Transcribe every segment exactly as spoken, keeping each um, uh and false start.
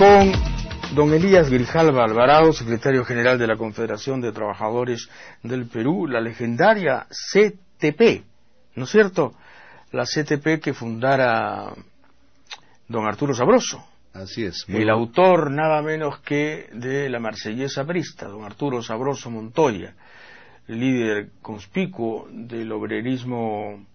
con don Elías Grijalva Alvarado, secretario general de la Confederación de Trabajadores del Perú, la legendaria C T P, ¿no es cierto? La C T P que fundara don Arturo Sabroso. Así es. El bueno. autor nada menos que de la Marsellesa aprista, don Arturo Sabroso Montoya, líder conspicuo del obrerismo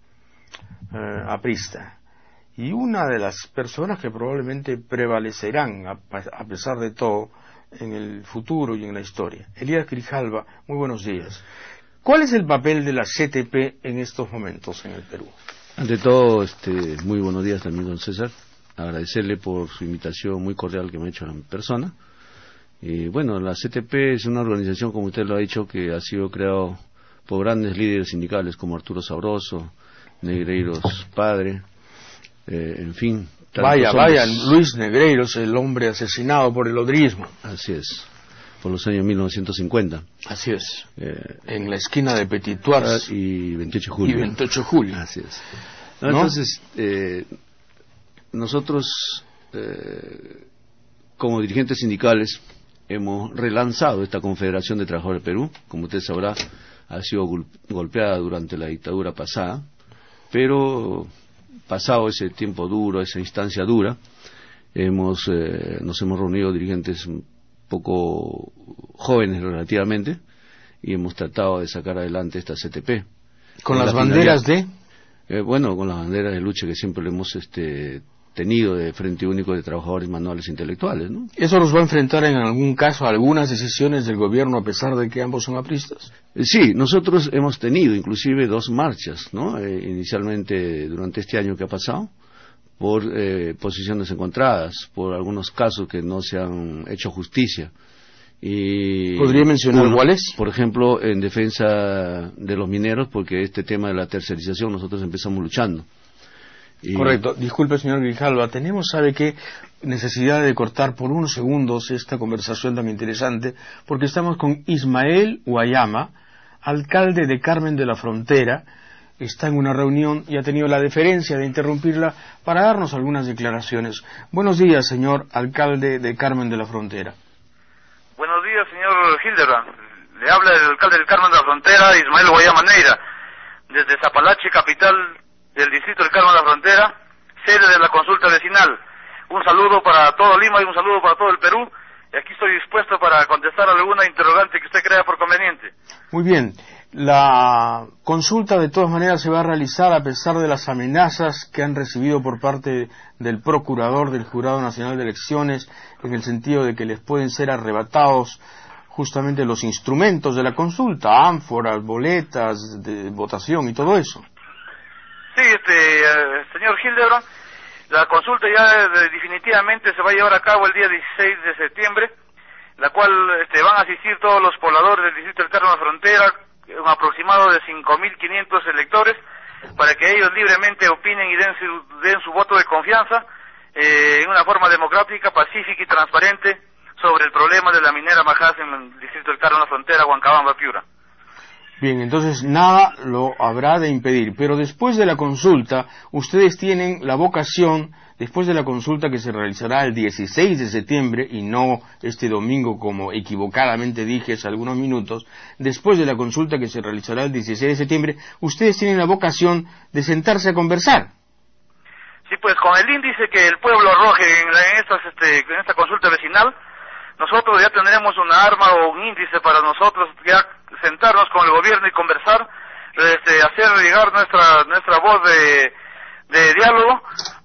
eh, aprista. Y una de las personas que probablemente prevalecerán, a, a pesar de todo, en el futuro y en la historia. Elías Grijalva, muy buenos días. ¿Cuál es el papel de la C T P en estos momentos en el Perú? Ante todo, este, muy buenos días también, don César. Agradecerle por su invitación muy cordial que me ha hecho a mi persona. Y bueno, la C T P es una organización, como usted lo ha dicho, que ha sido creado por grandes líderes sindicales como Arturo Sabroso, Negreiros Padre, eh, en fin. Vaya, vaya, Luis Negreiros, el hombre asesinado por el odrismo. Así es, por los años mil novecientos cincuenta. Así es, eh, en la esquina de Petit Tuars y veintiocho de julio. Y veintiocho de julio. Así es. ¿No? Entonces, eh, nosotros, eh, como dirigentes sindicales, hemos relanzado esta Confederación de Trabajadores del Perú. Como usted sabrá, ha sido gol- golpeada durante la dictadura pasada, pero pasado ese tiempo duro, esa instancia dura, hemos eh, nos hemos reunido dirigentes un poco jóvenes relativamente y hemos tratado de sacar adelante esta C T P. ¿Con las banderas de...? Eh, bueno, con las banderas de lucha que siempre le hemos este, tenido de Frente Único de Trabajadores Manuales e Intelectuales, ¿no? ¿Eso nos va a enfrentar en algún caso a algunas decisiones del gobierno a pesar de que ambos son apristas? Eh, sí, nosotros hemos tenido inclusive dos marchas, ¿no? Eh, inicialmente durante este año que ha pasado, por eh, posiciones encontradas, por algunos casos que no se han hecho justicia. Y ¿podría mencionar uno, cuáles? Por ejemplo, en defensa de los mineros, porque este tema de la tercerización nosotros empezamos luchando. Y... Correcto. Disculpe, señor Grijalva, tenemos, ¿sabe qué?, necesidad de cortar por unos segundos esta conversación tan interesante, porque estamos con Ismael Guayama, alcalde de Carmen de la Frontera. Está en una reunión y ha tenido la deferencia de interrumpirla para darnos algunas declaraciones. Buenos días, señor alcalde de Carmen de la Frontera. Buenos días, señor Hildebrand. Le habla el alcalde del Carmen de la Frontera, Ismael Guayama Neira, desde Zapalache, capital del distrito del Carmen de la Frontera, sede de la consulta vecinal. Un saludo para todo Lima y un saludo para todo el Perú. Y aquí estoy dispuesto para contestar alguna interrogante que usted crea por conveniente. Muy bien. La consulta de todas maneras se va a realizar a pesar de las amenazas que han recibido por parte del procurador del Jurado Nacional de Elecciones, en el sentido de que les pueden ser arrebatados justamente los instrumentos de la consulta, ánforas, boletas de votación y todo eso. Sí, este, eh, señor Hildebrand, la consulta ya eh, definitivamente se va a llevar a cabo el día dieciséis de septiembre, la cual este, van a asistir todos los pobladores del distrito del Carmen de la Frontera, un aproximado de cinco mil quinientos electores, para que ellos libremente opinen y den su, den su voto de confianza eh, en una forma democrática, pacífica y transparente sobre el problema de la minera Majás en el distrito del Carmen de la Frontera, Huancabamba, Piura. Bien, entonces nada lo habrá de impedir, pero después de la consulta, ustedes tienen la vocación, después de la consulta que se realizará el dieciséis de septiembre, y no este domingo como equivocadamente dije hace algunos minutos, después de la consulta que se realizará el dieciséis de septiembre, ustedes tienen la vocación de sentarse a conversar. Sí, pues con el índice que el pueblo arroje en, la, en, estas, este, en esta consulta vecinal, nosotros ya tendremos una arma o un índice para nosotros ya sentarnos con el gobierno y conversar, este, hacer llegar nuestra nuestra voz de, de diálogo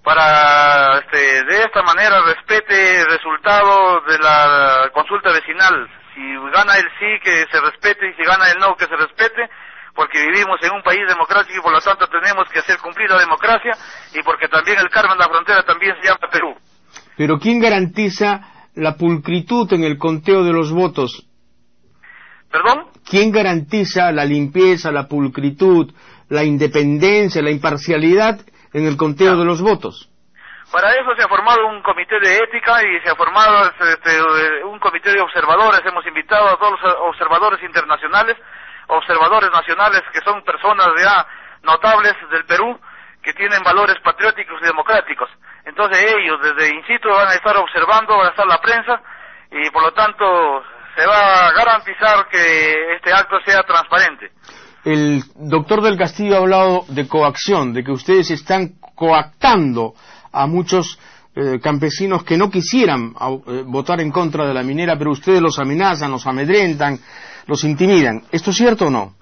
para este, de esta manera respete el resultado de la consulta vecinal. Si gana el sí, que se respete, y si gana el no, que se respete, porque vivimos en un país democrático y por lo tanto tenemos que hacer cumplir la democracia, y porque también el Carmen de la Frontera también se llama Perú. Pero ¿quién garantiza la pulcritud en el conteo de los votos? ¿Perdón? ¿Quién garantiza la limpieza, la pulcritud, la independencia, la imparcialidad en el conteo ah. de los votos? Para eso se ha formado un comité de ética y se ha formado este, un comité de observadores. Hemos invitado a todos los observadores internacionales, observadores nacionales, que son personas ya notables del Perú, que tienen valores patrióticos y democráticos. Entonces ellos desde in situ van a estar observando, va a estar la prensa, y por lo tanto se va a garantizar que este acto sea transparente. El doctor del Castillo ha hablado de coacción, de que ustedes están coactando a muchos eh, campesinos que no quisieran eh, votar en contra de la minera, pero ustedes los amenazan, los amedrentan, los intimidan. ¿Esto es cierto o no?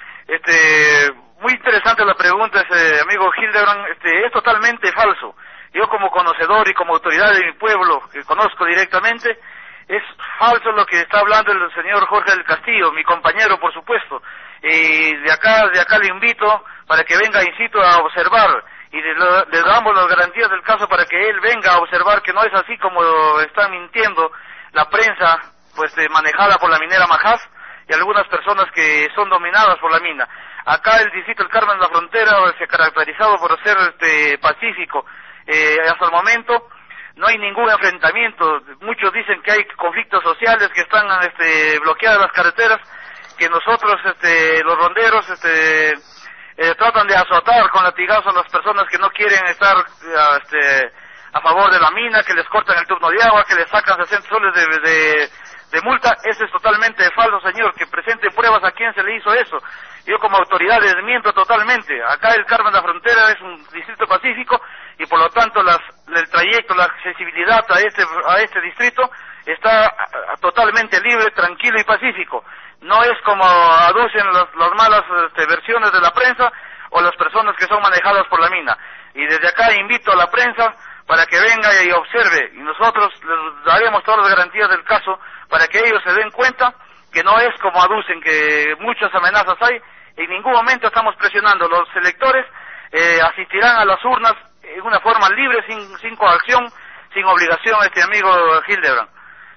Este, muy interesante la pregunta, ese amigo Hildebrand. Este, es totalmente falso. Yo como conocedor y como autoridad de mi pueblo, que conozco directamente, es falso lo que está hablando el señor Jorge del Castillo, mi compañero, por supuesto. Y de acá, de acá le invito para que venga in situ a observar, y le, le damos las garantías del caso para que él venga a observar que no es así como están mintiendo la prensa, pues eh, manejada por la minera Majás y algunas personas que son dominadas por la mina. Acá el distrito del Carmen de la Frontera se ha caracterizado por ser este pacífico. Eh, hasta el momento no hay ningún enfrentamiento. Muchos dicen que hay conflictos sociales, que están este, bloqueadas las carreteras, que nosotros, este, los ronderos, este, eh, tratan de azotar con latigazos a las personas que no quieren estar este, a favor de la mina, que les cortan el turno de agua, que les sacan sesenta soles de, de, de multa. Eso es totalmente falso, señor. Que presente pruebas a quién se le hizo eso. Yo como autoridad desmiento totalmente. Acá el Carmen de la Frontera es un distrito pacífico y por lo tanto las, el trayecto, la accesibilidad a este, a este distrito está totalmente libre, tranquilo y pacífico. No es como aducen las, las malas este, versiones de la prensa o las personas que son manejadas por la mina. Y desde acá invito a la prensa para que venga y observe, y nosotros les daremos todas las garantías del caso para que ellos se den cuenta que no es como aducen, que muchas amenazas hay. En ningún momento estamos presionando. Los electores eh, asistirán a las urnas en una forma libre, sin, sin coacción, sin obligación, este amigo Hildebrand.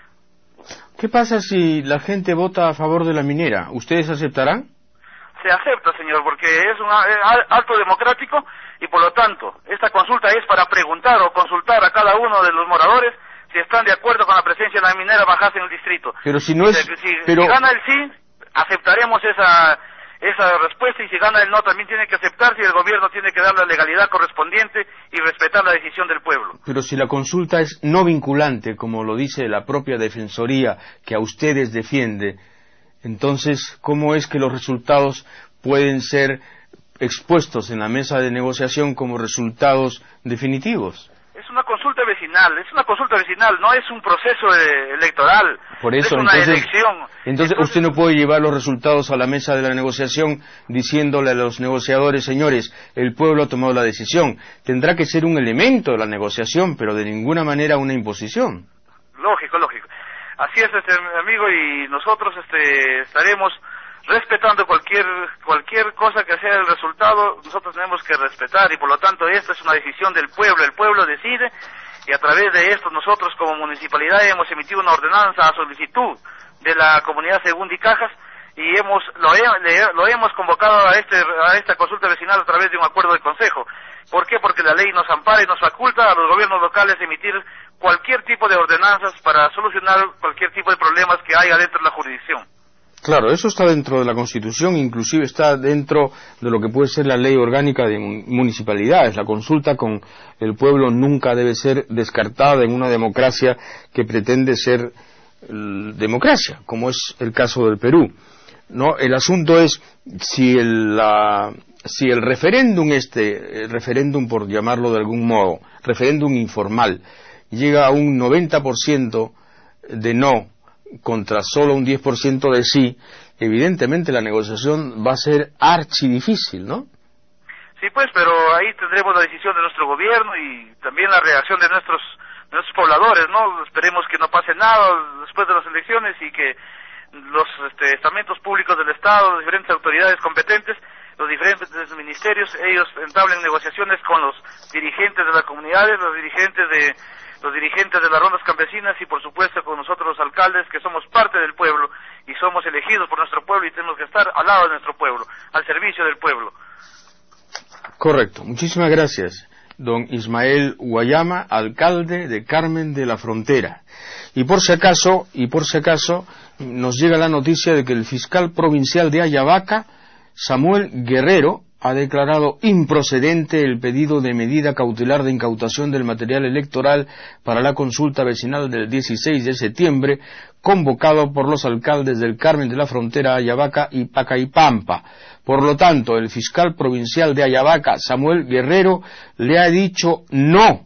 ¿Qué pasa si la gente vota a favor de la minera? ¿Ustedes aceptarán? Se acepta, señor, porque es un acto democrático y por lo tanto esta consulta es para preguntar o consultar a cada uno de los moradores si están de acuerdo con la presencia de la minera Majás en el distrito. Pero si no es... Si, si, pero... si gana el sí, aceptaremos esa esa respuesta, y si gana el no también tiene que aceptarse y el gobierno tiene que dar la legalidad correspondiente y respetar la decisión del pueblo. Pero si la consulta es no vinculante, como lo dice la propia Defensoría que a ustedes defiende, entonces, ¿cómo es que los resultados pueden ser expuestos en la mesa de negociación como resultados definitivos? Es una consulta vecinal, es una consulta vecinal, no es un proceso eh, electoral. Por eso, es una entonces, elección. Entonces, entonces usted no puede llevar los resultados a la mesa de la negociación diciéndole a los negociadores, señores, el pueblo ha tomado la decisión. Tendrá que ser un elemento de la negociación, pero de ninguna manera una imposición. Lógico, lógico. Así es, este amigo, y nosotros este, estaremos respetando cualquier cualquier cosa que sea el resultado. Nosotros tenemos que respetar, y por lo tanto esta es una decisión del pueblo. El pueblo decide, y a través de esto nosotros como municipalidad hemos emitido una ordenanza a solicitud de la comunidad Segundo y Cajas, y hemos lo, he, le, lo hemos convocado a este a esta consulta vecinal a través de un acuerdo de consejo. ¿Por qué? Porque la ley nos ampara y nos faculta a los gobiernos locales emitir cualquier tipo de ordenanzas para solucionar cualquier tipo de problemas que haya dentro de la jurisdicción. Claro, eso está dentro de la Constitución, inclusive está dentro de lo que puede ser la ley orgánica de municipalidades. La consulta con el pueblo nunca debe ser descartada en una democracia que pretende ser democracia, como es el caso del Perú. No, el asunto es si el, la, si el referéndum este, el referéndum por llamarlo de algún modo, referéndum informal, llega a un noventa por ciento de no contra solo un diez por ciento de sí, evidentemente la negociación va a ser archidifícil, ¿no? Sí, pues, pero ahí tendremos la decisión de nuestro gobierno y también la reacción de nuestros de nuestros pobladores, ¿no? Esperemos que no pase nada después de las elecciones y que los este, estamentos públicos del Estado, las diferentes autoridades competentes, los diferentes ministerios, ellos entablen negociaciones con los dirigentes de las comunidades, los dirigentes de los dirigentes de las rondas campesinas y por supuesto con nosotros los alcaldes que somos parte del pueblo y somos elegidos por nuestro pueblo y tenemos que estar al lado de nuestro pueblo, al servicio del pueblo. Correcto, muchísimas gracias, don Ismael Guayama, alcalde de Carmen de la Frontera. Y por si acaso, y por si acaso, nos llega la noticia de que el fiscal provincial de Ayabaca, Samuel Guerrero, ha declarado improcedente el pedido de medida cautelar de incautación del material electoral para la consulta vecinal del dieciséis de septiembre, convocado por los alcaldes del Carmen de la Frontera, Ayabaca y Pacaipampa. Por lo tanto, el fiscal provincial de Ayabaca, Samuel Guerrero, le ha dicho no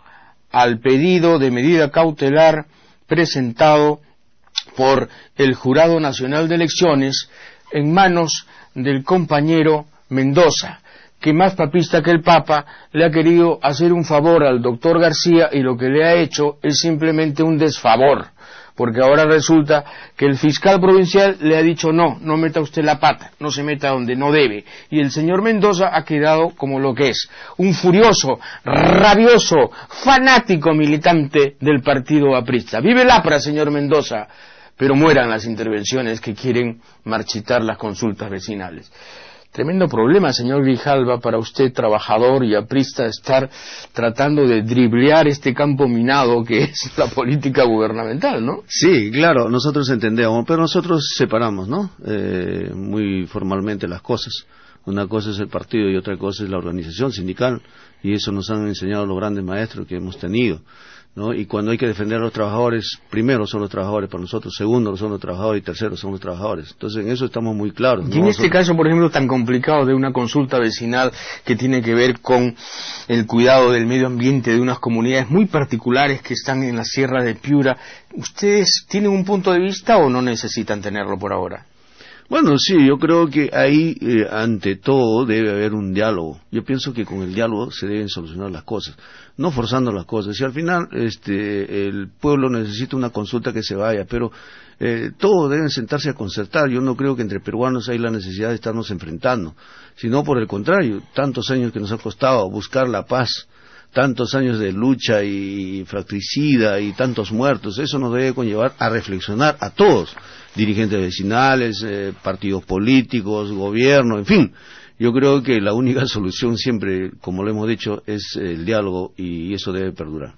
al pedido de medida cautelar presentado por el Jurado Nacional de Elecciones en manos del compañero Mendoza, que más papista que el Papa le ha querido hacer un favor al doctor García y lo que le ha hecho es simplemente un desfavor, porque ahora resulta que el fiscal provincial le ha dicho no, no meta usted la pata, no se meta donde no debe, y el señor Mendoza ha quedado como lo que es, un furioso, rabioso, fanático militante del partido aprista. Vive el APRA, señor Mendoza, pero mueran las intervenciones que quieren marchitar las consultas vecinales. Tremendo problema, señor Grijalva, para usted, trabajador y aprista, estar tratando de driblear este campo minado que es la política gubernamental, ¿no? Sí, claro, nosotros entendemos, pero nosotros separamos, ¿no? Eh, muy formalmente las cosas. Una cosa es el partido y otra cosa es la organización sindical, y eso nos han enseñado los grandes maestros que hemos tenido, ¿no? Y cuando hay que defender a los trabajadores, primero son los trabajadores para nosotros, segundo son los trabajadores y tercero son los trabajadores. Entonces en eso estamos muy claros, ¿no? Y en este caso, por ejemplo, tan complicado de una consulta vecinal que tiene que ver con el cuidado del medio ambiente de unas comunidades muy particulares que están en la Sierra de Piura, ¿ustedes tienen un punto de vista o no necesitan tenerlo por ahora? Bueno, sí, yo creo que ahí, eh, ante todo, debe haber un diálogo. Yo pienso que con el diálogo se deben solucionar las cosas, no forzando las cosas. Y al final, este, el pueblo necesita una consulta que se vaya, pero eh, todos deben sentarse a concertar. Yo no creo que entre peruanos hay la necesidad de estarnos enfrentando, sino por el contrario, tantos años que nos ha costado buscar la paz, tantos años de lucha y fratricida y tantos muertos, eso nos debe conllevar a reflexionar a todos, dirigentes vecinales, eh, partidos políticos, gobierno, en fin. Yo creo que la única solución siempre, como lo hemos dicho, es el diálogo y eso debe perdurar.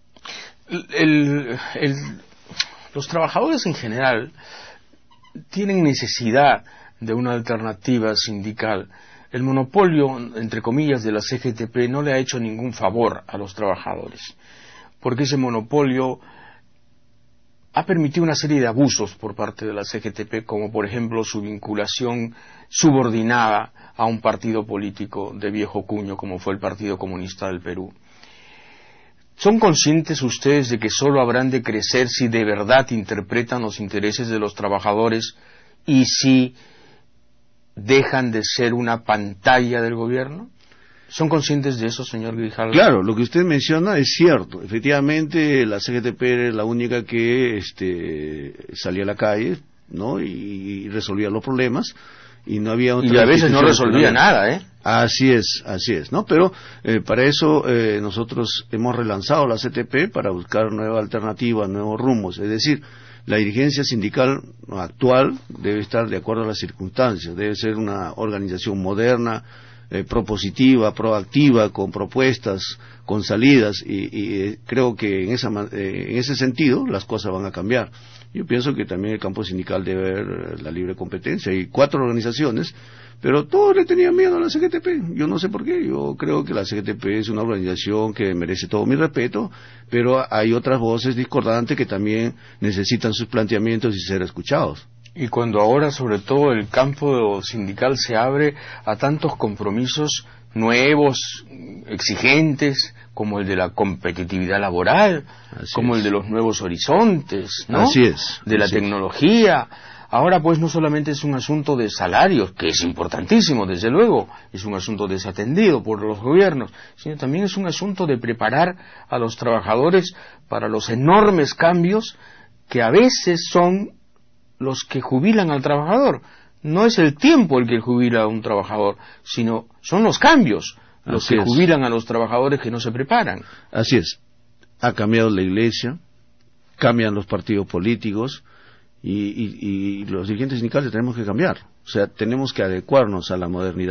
El, el, el, los trabajadores en general tienen necesidad de una alternativa sindical. El monopolio, entre comillas, de la C G T P no le ha hecho ningún favor a los trabajadores, porque ese monopolio ha permitido una serie de abusos por parte de la C G T P, como por ejemplo su vinculación subordinada a un partido político de viejo cuño como fue el Partido Comunista del Perú. ¿Son conscientes ustedes de que solo habrán de crecer si de verdad interpretan los intereses de los trabajadores y si dejan de ser una pantalla del gobierno? ¿Son conscientes de eso, señor Grijalva? Claro, lo que usted menciona es cierto. Efectivamente, la C G T P era la única que este, salía a la calle, ¿no? Y, y resolvía los problemas. Y no había otra y a veces no resolvía nada, ¿eh? Así es, así es, ¿no? Pero eh, para eso eh, nosotros hemos relanzado la C T P para buscar nuevas alternativas, nuevos rumos. Es decir, la dirigencia sindical actual debe estar de acuerdo a las circunstancias, debe ser una organización moderna, eh, propositiva, proactiva, con propuestas, con salidas, y, y eh, creo que en, esa, eh, en ese sentido las cosas van a cambiar. Yo pienso que también el campo sindical debe haber la libre competencia. Hay cuatro organizaciones, pero todos le tenían miedo a la C G T P. Yo no sé por qué. Yo creo que la C G T P es una organización que merece todo mi respeto, pero hay otras voces discordantes que también necesitan sus planteamientos y ser escuchados. Y cuando ahora, sobre todo, el campo sindical se abre a tantos compromisos nuevos, exigentes, como el de la competitividad laboral, así como es. El de los nuevos horizontes, ¿no? Así es. De la así tecnología. Ahora, pues, no solamente es un asunto de salarios, que es importantísimo, desde luego, es un asunto desatendido por los gobiernos, sino también es un asunto de preparar a los trabajadores para los enormes cambios que a veces son los que jubilan al trabajador. No es el tiempo el que jubila a un trabajador, sino son los cambios los Así que es. jubilan a los trabajadores que no se preparan. Así es. Ha cambiado la iglesia, cambian los partidos políticos y, y, y los dirigentes sindicales tenemos que cambiar. O sea, tenemos que adecuarnos a la modernidad.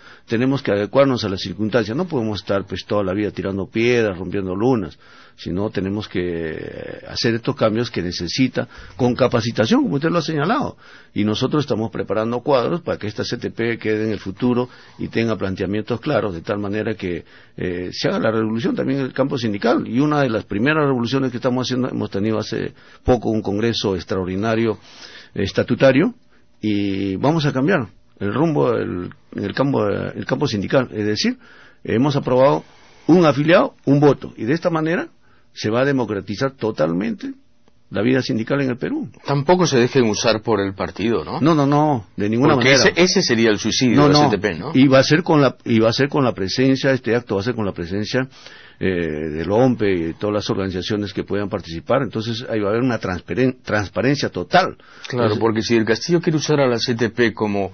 tenemos que adecuarnos a las circunstancias, no podemos estar pues toda la vida tirando piedras, rompiendo lunas, sino tenemos que hacer estos cambios que necesita con capacitación, como usted lo ha señalado, y nosotros estamos preparando cuadros para que esta C T P quede en el futuro y tenga planteamientos claros, de tal manera que eh, se haga la revolución también en el campo sindical, y una de las primeras revoluciones que estamos haciendo, hemos tenido hace poco un congreso extraordinario eh, estatutario, y vamos a cambiar el rumbo el, en el campo, el campo sindical, es decir, hemos aprobado un afiliado, un voto, y de esta manera se va a democratizar totalmente la vida sindical en el Perú. Tampoco se dejen usar por el partido, ¿no? No, no, no, de ninguna Porque manera. Ese, ese sería el suicidio no, de la no. C T P, ¿no? Y va a ser con la, y va a ser con la presencia, este acto va a ser con la presencia eh, del O M P E y de todas las organizaciones que puedan participar. Entonces ahí va a haber una transparen- transparencia total. Claro, Entonces, porque si el Castillo quiere usar a la C T P como,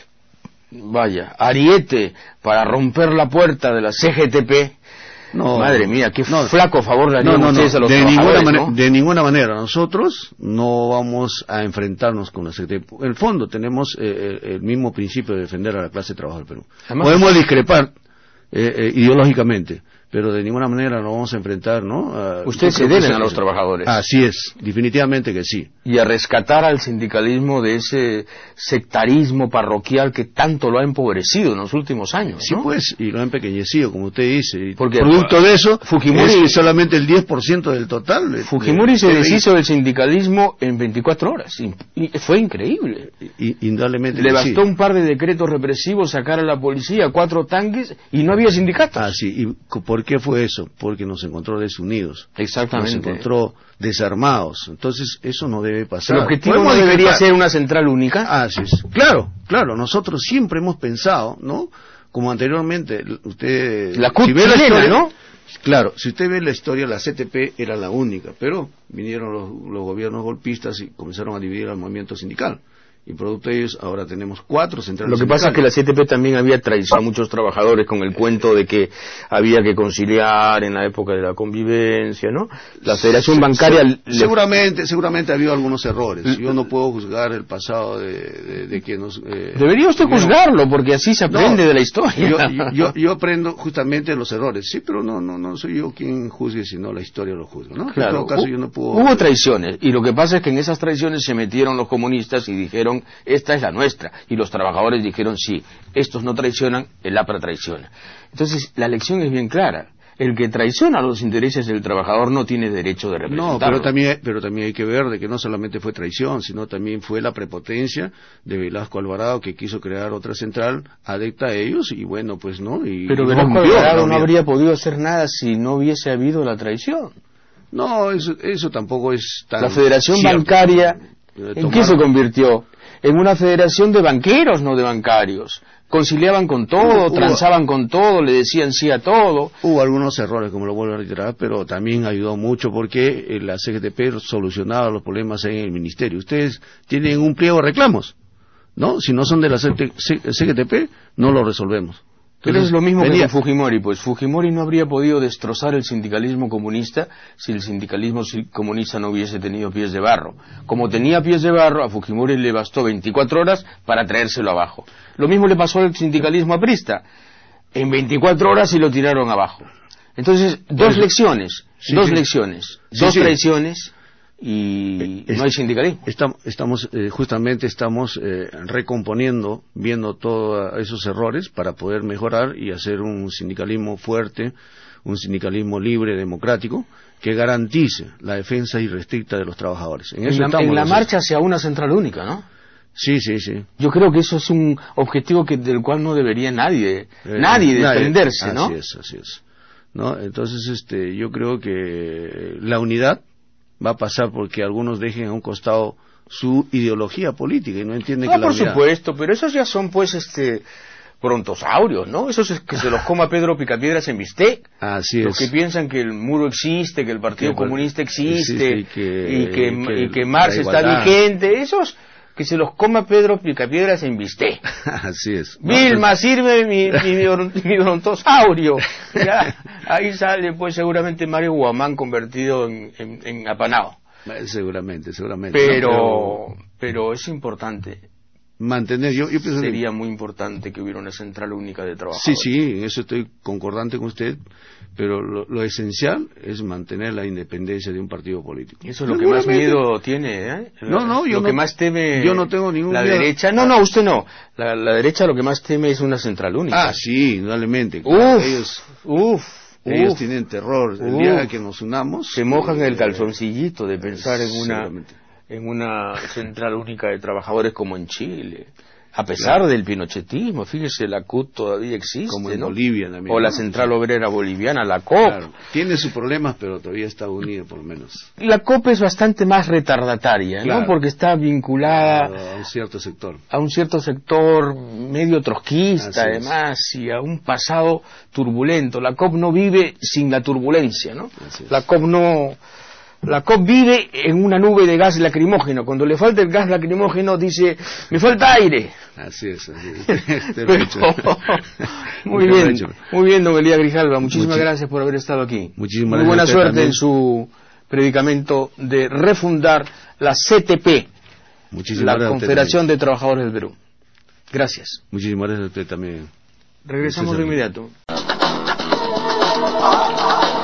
vaya, ariete para romper la puerta de la C G T P, no, madre mía, qué no, flaco favor le harían no, no, ustedes no, a los de trabajadores, ninguna manera, ¿no? de ninguna manera. Nosotros no vamos a enfrentarnos con la C T P. En el fondo tenemos eh, el mismo principio de defender a la clase trabajadora del Perú. Además, podemos discrepar eh, eh, ideológicamente, pero de ninguna manera nos vamos a enfrentar, ¿no? A, ustedes se deben a los trabajadores. Así es, definitivamente que sí. Y a rescatar al sindicalismo de ese sectarismo parroquial que tanto lo ha empobrecido en los últimos años, Sí, ¿no? pues, y lo ha empequeñecido, como usted dice. Y Porque producto de eso, Fujimori, es solamente el diez por ciento del total. De, Fujimori de, se de, deshizo del sindicalismo en veinticuatro horas. Y, y fue increíble. y, indudablemente Le que bastó sí. un par de decretos represivos, sacar a la policía, cuatro tanques, y no había sindicatos. Ah, sí. ¿Y por qué fue eso? Porque nos encontró desunidos. Exactamente. Nos encontró desarmados. Entonces, eso no debe pasar. El objetivo no Podemos debería discrepar. ser una central única. Ah, sí, sí. Claro, claro. Nosotros siempre hemos pensado, ¿no? Como anteriormente, usted... La C U T si ve la chilena, historia, ¿no? Claro, si usted ve la historia, la C T P era la única, pero vinieron los, los gobiernos golpistas y comenzaron a dividir al movimiento sindical. Y producto de ellos, ahora tenemos cuatro centrales Lo que sindicales. pasa es que la C T P también había traicionado a muchos trabajadores con el cuento de que había que conciliar en la época de la convivencia, ¿no? La Federación Se- Bancaria... se- le- Seguramente, seguramente ha habido algunos errores. Yo no puedo juzgar el pasado de, de, de que nos... eh, Debería usted tuvieron- juzgarlo, porque así se aprende No, de la historia. Yo, yo, yo aprendo justamente de los errores, sí, pero no, no, no soy yo quien juzgue, sino la historia lo juzga, ¿no? Claro, En todo caso, hu- yo no puedo... hubo traiciones, y lo que pasa es que en esas traiciones se metieron los comunistas y dijeron, esta es la nuestra, y los trabajadores dijeron, sí, estos no traicionan, el A P R A traiciona. Entonces, la lección es bien clara. El que traiciona los intereses del trabajador no tiene derecho de representarlo. No, pero también, pero también hay que ver de que no solamente fue traición, sino también fue la prepotencia de Velasco Alvarado, que quiso crear otra central adepta a ellos, y bueno, pues no. Y, Pero y Velasco rompió, Alvarado no rompió. habría podido hacer nada si no hubiese habido la traición. No, eso, eso tampoco es tan La Federación cierto. Bancaria, Eh, ¿en qué tomaron- se convirtió? En una federación de banqueros, no de bancarios. Conciliaban con todo, Hubo- transaban con todo, le decían sí a todo. Hubo algunos errores, como lo vuelvo a reiterar, pero también ayudó mucho porque eh, la C G T P solucionaba los problemas en el ministerio. Ustedes tienen un pliego de reclamos, ¿no? Si no son de la C G T P, no lo resolvemos. Pero Entonces, es lo mismo venía- que con Fujimori, pues Fujimori no habría podido destrozar el sindicalismo comunista si el sindicalismo si- comunista no hubiese tenido pies de barro. Como tenía pies de barro, a Fujimori le bastó veinticuatro horas para traérselo abajo. Lo mismo le pasó al sindicalismo aprista. En veinticuatro horas y lo tiraron abajo. Entonces, dos Pues, lecciones, sí, dos sí. lecciones, Sí, dos sí. traiciones y Es- no hay sindicalismo. Estamos, estamos eh, justamente estamos eh, recomponiendo, viendo todos esos errores para poder mejorar y hacer un sindicalismo fuerte, un sindicalismo libre, democrático, que garantice la defensa irrestricta de los trabajadores. En, En eso la, estamos en la los- marcha hacia una central única, ¿no? Sí, sí, sí. Yo creo que eso es un objetivo que del cual no debería nadie, Eh, nadie nadie- desprenderse, ¿no? Así es, así es. ¿No? Entonces, este, yo creo que la unidad va a pasar porque algunos dejen a un costado su ideología política y no entienden No, que la por unidad... supuesto, pero esos ya son pues este brontosaurios, ¿no? Esos es que se los coma Pedro Picapiedras en bistec. Así Los es. que piensan que el muro existe, que el Partido Que- Comunista existe, existe y que- y que, y que y que Marx la está igualdad. vigente, esos que se los coma Pedro Picapiedras en bistec. Así es. No, Vilma, sirve mi, mi, mi, bron- mi brontosaurio. Ya, ahí sale pues seguramente Mario Guamán convertido en, en, en apanado. pues, seguramente, seguramente. Pero, No, pero es importante mantener, yo, yo pienso sería que, muy importante que hubiera una central única de trabajadores. Sí, sí, en eso estoy concordante con usted, pero lo, lo esencial es mantener la independencia de un partido político. Eso es lo que más miedo tiene, ¿eh? No, no, yo lo no, que más teme yo no tengo ningún la miedo. derecha. No, no, usted no. La, la derecha lo que más teme es una central única. Ah, sí, indudablemente. Uf, ellos, uf, ellos uf, tienen terror. El uf. día que nos unamos, se mojan eh, el calzoncillito de pensar en una seguramente. en una central única de trabajadores como en Chile. A pesar Claro. del pinochetismo, fíjese, la C U T todavía existe, Como en ¿no? Bolivia también. O la ¿no? Central Obrera Boliviana, la C O P. Claro. Tiene sus problemas, pero todavía está unida, por lo menos. La C O P es bastante más retardataria, Claro. ¿no? Porque está vinculada A un cierto sector. a un cierto sector medio trotskista, Así es. además, y a un pasado turbulento. La C O P no vive sin la turbulencia, ¿no? Así es. La C O P no... La C O P vive en una nube de gas lacrimógeno. Cuando le falta el gas lacrimógeno dice, me falta aire. Así es, así es. Te lo Pero, he hecho. muy Te lo he bien, hecho. muy bien, don Elías Grijalva. Muchísimas Muchi- gracias por haber estado aquí. Muchísimas Muy buena gracias a usted suerte también. en su predicamento de refundar la C T P, Muchísimas la gracias a usted Confederación de Trabajadores del Perú. Gracias. también. Muchísimas gracias a usted también. Regresamos de César. inmediato.